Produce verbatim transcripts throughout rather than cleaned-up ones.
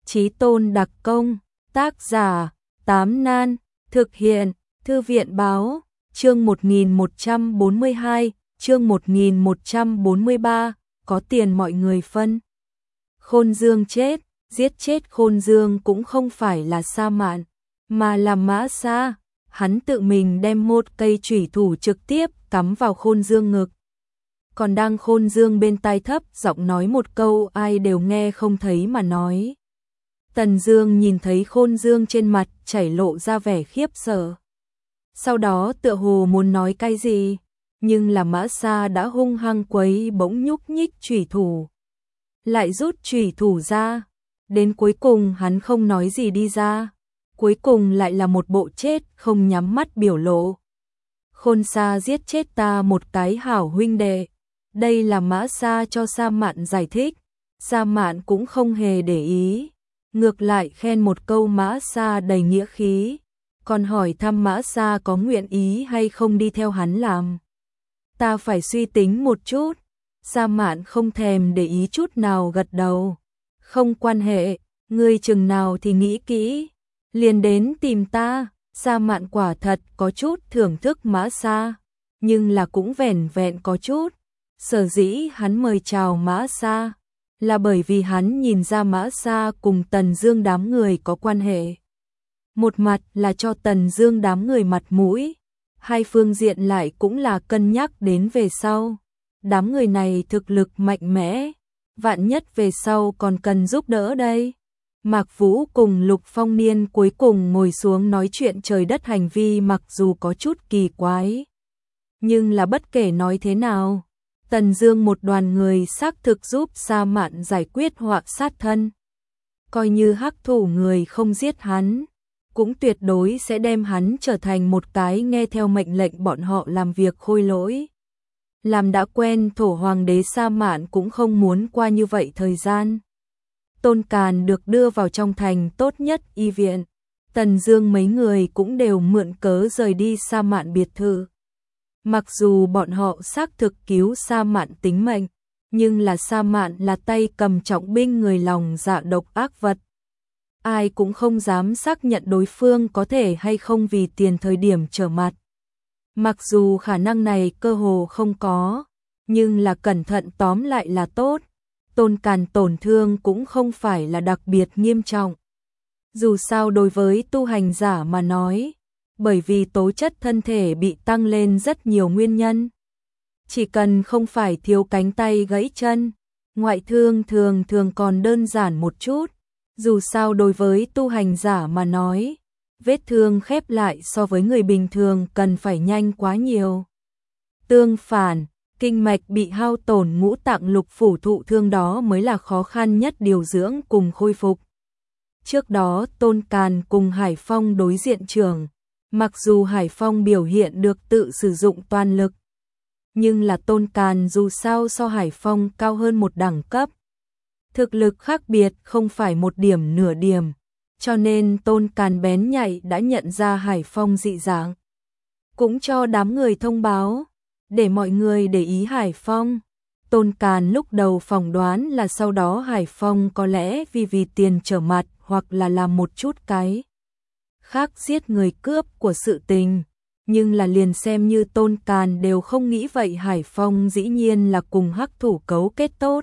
Chí Tôn đặc công, tác giả, Tám Nan, thực hiện, Thư viện báo, chương một nghìn một trăm bốn mươi hai, chương một nghìn một trăm bốn mươi ba, có tiền mọi người phân. Khôn Dương chết, giết chết Khôn Dương cũng không phải là Sa Mạn, mà là Mã Sa. Hắn tự mình đem một cây chủy thủ trực tiếp cắm vào Khôn Dương ngực. Còn đang Khôn Dương bên tai thấp giọng nói một câu ai đều nghe không thấy mà nói. Tần Dương nhìn thấy Khôn Dương trên mặt chảy lộ ra vẻ khiếp sợ. Sau đó tựa hồ muốn nói cái gì, nhưng là Mã Sa đã hung hăng quấy bỗng nhúc nhích chủy thủ. Lại rút chủy thủ ra, đến cuối cùng hắn không nói gì đi ra, cuối cùng lại là một bộ chết không nhắm mắt biểu lộ. Khôn Sa giết chết ta một cái hảo huynh đệ. Đây là Mã Sa cho Sa Mạn giải thích, Sa Mạn cũng không hề để ý, ngược lại khen một câu Mã Sa đầy nghĩa khí, còn hỏi thăm Mã Sa có nguyện ý hay không đi theo hắn làm. Ta phải suy tính một chút. Sa Mạn không thèm để ý chút nào gật đầu. Không quan hệ, ngươi chừng nào thì nghĩ kỹ, liền đến tìm ta. Sa Mạn quả thật có chút thưởng thức Mã Sa, nhưng là cũng vẻn vẹn có chút. Sở dĩ hắn mời chào Mã Sa là bởi vì hắn nhìn ra Mã Sa cùng Tần Dương đám người có quan hệ. Một mặt là cho Tần Dương đám người mặt mũi, hai phương diện lại cũng là cân nhắc đến về sau. Đám người này thực lực mạnh mẽ, vạn nhất về sau còn cần giúp đỡ đây. Mạc Vũ cùng Lục Phong Niên cuối cùng ngồi xuống nói chuyện trời đất hành vi mặc dù có chút kỳ quái, nhưng là bất kể nói thế nào, Tần Dương một đoàn người xác thực giúp Sa Mạn giải quyết họa sát thân. Coi như hắc thủ người không giết hắn, cũng tuyệt đối sẽ đem hắn trở thành một cái nghe theo mệnh lệnh bọn họ làm việc khôi lỗi. Làm đã quen thổ hoàng đế Sa Mạn cũng không muốn qua như vậy thời gian. Tôn Càn được đưa vào trong thành tốt nhất y viện. Tần Dương mấy người cũng đều mượn cớ rời đi Sa Mạn biệt thự. Mặc dù bọn họ xác thực cứu Sa Mạn tính mệnh, nhưng là Sa Mạn là tay cầm trọng binh người lòng dạ độc ác vật. Ai cũng không dám xác nhận đối phương có thể hay không vì tiền thời điểm trở mặt. Mặc dù khả năng này cơ hồ không có, nhưng là cẩn thận tóm lại là tốt. Tôn Càn tổn thương cũng không phải là đặc biệt nghiêm trọng. Dù sao đối với tu hành giả mà nói, bởi vì tố chất thân thể bị tăng lên rất nhiều nguyên nhân. Chỉ cần không phải thiếu cánh tay gãy chân, ngoại thương thường thường còn đơn giản một chút. Dù sao đối với tu hành giả mà nói, vết thương khép lại so với người bình thường cần phải nhanh quá nhiều. Tương phản, kinh mạch bị hao tổn ngũ tạng lục phủ thụ thương đó mới là khó khăn nhất điều dưỡng cùng khôi phục. Trước đó Tôn Càn cùng Hải Phong đối diện trường, mặc dù Hải Phong biểu hiện được tự sử dụng toàn lực, nhưng là Tôn Càn dù sao so Hải Phong cao hơn một đẳng cấp. Thực lực khác biệt không phải một điểm nửa điểm, cho nên Tôn Càn bén nhạy đã nhận ra Hải Phong dị dạng. Cũng cho đám người thông báo, để mọi người để ý Hải Phong. Tôn Càn lúc đầu phỏng đoán là sau đó Hải Phong có lẽ vì vì tiền trở mặt hoặc là làm một chút cái khác giết người cướp của sự tình. Nhưng là liền xem như Tôn Càn đều không nghĩ vậy, Hải Phong dĩ nhiên là cùng hắc thủ cấu kết tốt.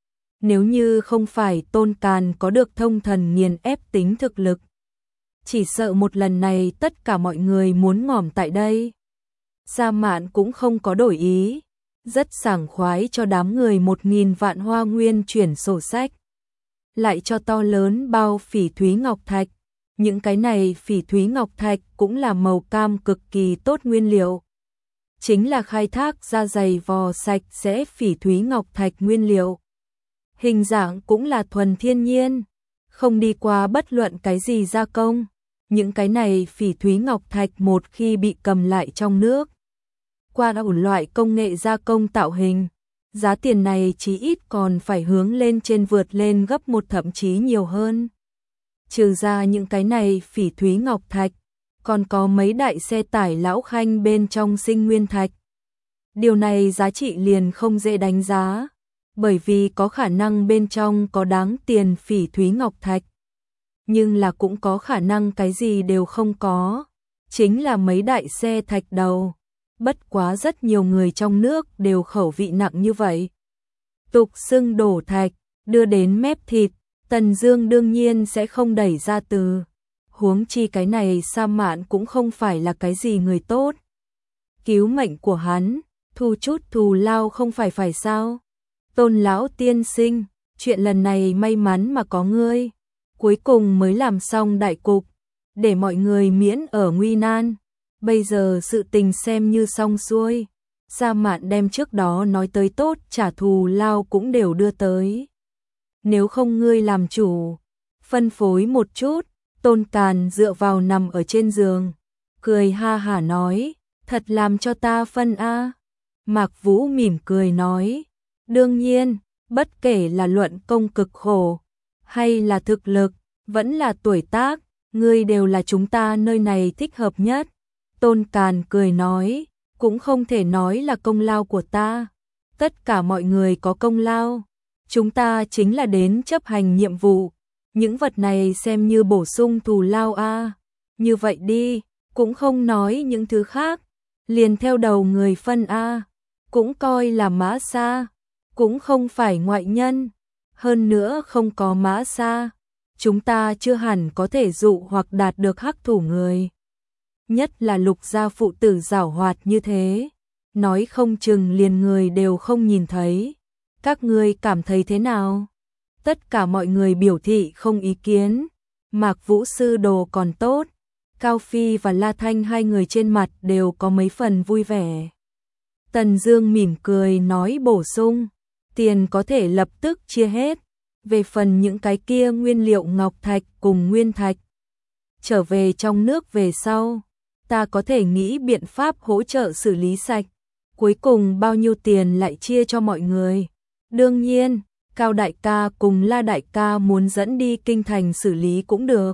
Nếu như không phải Tôn Càn có được thông thần nghiền ép tính thực lực, chỉ sợ một lần này tất cả mọi người muốn ngỏm tại đây. Sa Mạn cũng không có đổi ý, rất sảng khoái cho đám người một nghìn vạn hoa nguyên chuyển sổ sách. Lại cho to lớn bao phỉ thúy ngọc thạch. Những cái này phỉ thúy ngọc thạch cũng là màu cam cực kỳ tốt nguyên liệu. Chính là khai thác da dày vò sạch sẽ phỉ thúy ngọc thạch nguyên liệu. Hình dạng cũng là thuần thiên nhiên, không đi qua bất luận cái gì gia công. Những cái này phỉ thúy ngọc thạch một khi bị cầm lại trong nước, qua đủ loại công nghệ gia công tạo hình, giá tiền này chí ít còn phải hướng lên trên vượt lên gấp một thậm chí nhiều hơn. Trừ ra những cái này phỉ thúy ngọc thạch, còn có mấy đại xe tải lão khanh bên trong sinh nguyên thạch. Điều này giá trị liền không dễ đánh giá, bởi vì có khả năng bên trong có đáng tiền phỉ thúy ngọc thạch, nhưng là cũng có khả năng cái gì đều không có, chính là mấy đại xe thạch đầu. Bất quá rất nhiều người trong nước đều khẩu vị nặng như vậy. Tục xưng đổ thạch, đưa đến mép thịt, Tần Dương đương nhiên sẽ không đẩy ra từ. Huống chi cái này Sa Mạn cũng không phải là cái gì người tốt. Cứu mệnh của hắn, thu chút thù lao không phải phải sao? Tôn lão tiên sinh, chuyện lần này may mắn mà có ngươi, cuối cùng mới làm xong đại cục, để mọi người miễn ở nguy nan. Bây giờ sự tình xem như xong xuôi. Sa Mạn đem trước đó nói tới tốt trả thù lao cũng đều đưa tới. Nếu không ngươi làm chủ, phân phối một chút. Tôn Càn dựa vào nằm ở trên giường, cười ha hả nói, thật làm cho ta phân a. Mạc Vũ mỉm cười nói, đương nhiên, bất kể là luận công cực khổ, hay là thực lực, vẫn là tuổi tác, ngươi đều là chúng ta nơi này thích hợp nhất. Tôn Càn cười nói, cũng không thể nói là công lao của ta, tất cả mọi người có công lao, chúng ta chính là đến chấp hành nhiệm vụ, những vật này xem như bổ sung thù lao a. Như vậy đi, cũng không nói những thứ khác, liền theo đầu người phân a, cũng coi là Mã Sa, cũng không phải ngoại nhân, hơn nữa không có Mã Sa, chúng ta chưa hẳn có thể dụ hoặc đạt được hắc thủ người. Nhất là Lục gia phụ tử giảo hoạt như thế, nói không chừng liền người đều không nhìn thấy. Các ngươi cảm thấy thế nào? Tất cả mọi người biểu thị không ý kiến. Mạc Vũ sư đồ còn tốt, Cao Phi và La Thanh hai người trên mặt đều có mấy phần vui vẻ. Tần Dương mỉm cười nói bổ sung, tiền có thể lập tức chia hết, về phần những cái kia nguyên liệu ngọc thạch cùng nguyên thạch, trở về trong nước về sau, ta có thể nghĩ biện pháp hỗ trợ xử lý sạch, cuối cùng bao nhiêu tiền lại chia cho mọi người. Đương nhiên, Cao đại ca cùng La đại ca muốn dẫn đi kinh thành xử lý cũng được.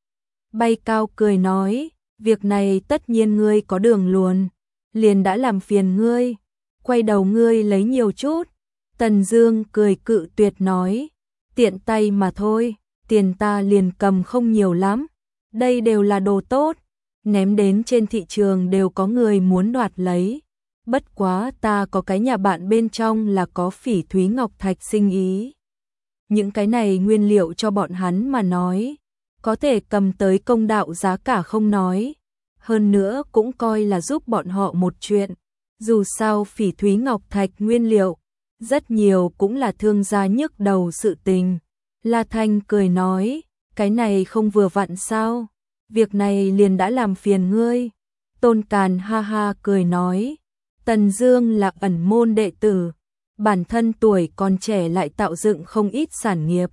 Bay Cao cười nói, việc này tất nhiên ngươi có đường luồn, liền đã làm phiền ngươi, quay đầu ngươi lấy nhiều chút. Tần Dương cười cự tuyệt nói, tiện tay mà thôi, tiền ta liền cầm không nhiều lắm, đây đều là đồ tốt, ném đến trên thị trường đều có người muốn đoạt lấy. Bất quá ta có cái nhà bạn bên trong là có phỉ thúy ngọc thạch sinh ý. Những cái này nguyên liệu cho bọn hắn mà nói, có thể cầm tới công đạo giá cả không nói. Hơn nữa cũng coi là giúp bọn họ một chuyện. Dù sao phỉ thúy ngọc thạch nguyên liệu, rất nhiều cũng là thương gia nhức đầu sự tình. La Thanh cười nói, cái này không vừa vặn sao? Việc này liền đã làm phiền ngươi. Tôn Càn ha ha cười nói, Tần Dương là ẩn môn đệ tử, bản thân tuổi còn trẻ lại tạo dựng không ít sản nghiệp.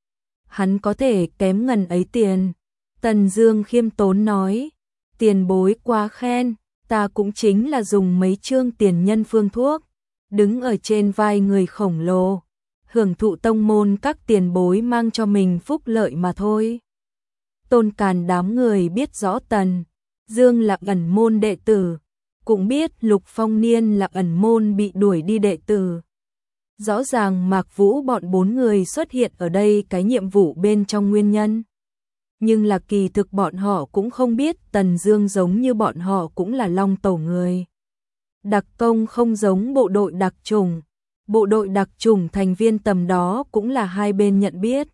Hắn có thể kém ngần ấy tiền. Tần Dương khiêm tốn nói, tiền bối quá khen, ta cũng chính là dùng mấy chương tiền nhân phương thuốc, đứng ở trên vai người khổng lồ, hưởng thụ tông môn các tiền bối mang cho mình phúc lợi mà thôi. Tôn Càn đám người biết rõ Tần Dương là ẩn môn đệ tử, cũng biết Lục Phong Niên là ẩn môn bị đuổi đi đệ tử. Rõ ràng Mạc Vũ bọn bốn người xuất hiện ở đây cái nhiệm vụ bên trong nguyên nhân. Nhưng là kỳ thực bọn họ cũng không biết Tần Dương giống như bọn họ cũng là Long Tổ người. Đặc công không giống bộ đội đặc chủng, bộ đội đặc chủng thành viên tầm đó cũng là hai bên nhận biết.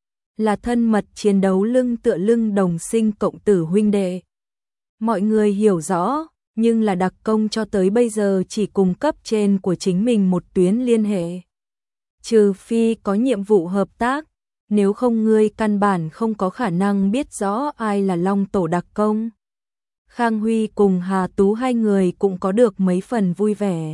Là thân mật chiến đấu lưng tựa lưng đồng sinh cộng tử huynh đệ. Mọi người hiểu rõ, nhưng là đặc công cho tới bây giờ chỉ cung cấp trên của chính mình một tuyến liên hệ. Trừ phi có nhiệm vụ hợp tác, nếu không ngươi căn bản không có khả năng biết rõ ai là Long Tổ đặc công. Khang Huy cùng Hà Tú hai người cũng có được mấy phần vui vẻ.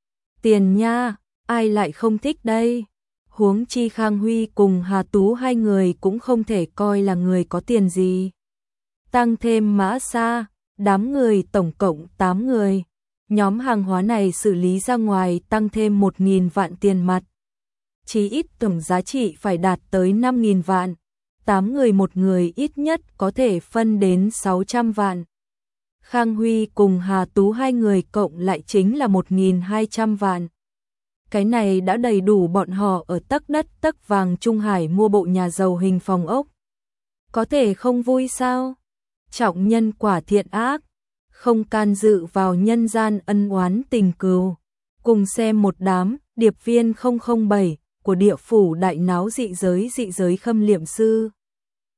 Tiền nha, ai lại không thích đây? Huống chi Khang Huy cùng Hà Tú hai người cũng không thể coi là người có tiền gì. Tăng thêm Mã Sa, đám người tổng cộng tám người. Nhóm hàng hóa này xử lý ra ngoài tăng thêm một nghìn vạn tiền mặt. Chí ít tổng giá trị phải đạt tới năm nghìn vạn. tám người một người ít nhất có thể phân đến sáu trăm vạn. Khang Huy cùng Hà Tú hai người cộng lại chính là một nghìn hai trăm vạn. Cái này đã đầy đủ bọn họ ở tấc đất tấc vàng Trung Hải mua bộ nhà giàu hình phòng ốc. có thể không vui sao? Trọng nhân quả thiện ác, không can dự vào nhân gian ân oán tình cừu. Cùng xem một đám điệp viên không không bảy của địa phủ đại náo dị giới dị giới Khâm Liệm Sư.